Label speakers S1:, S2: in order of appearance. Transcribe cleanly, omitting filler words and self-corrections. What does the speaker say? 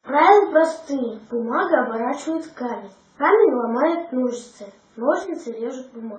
S1: Правила простые. Бумага оборачивает камень. Камень ломает ножницы. Ножницы режут бумагу.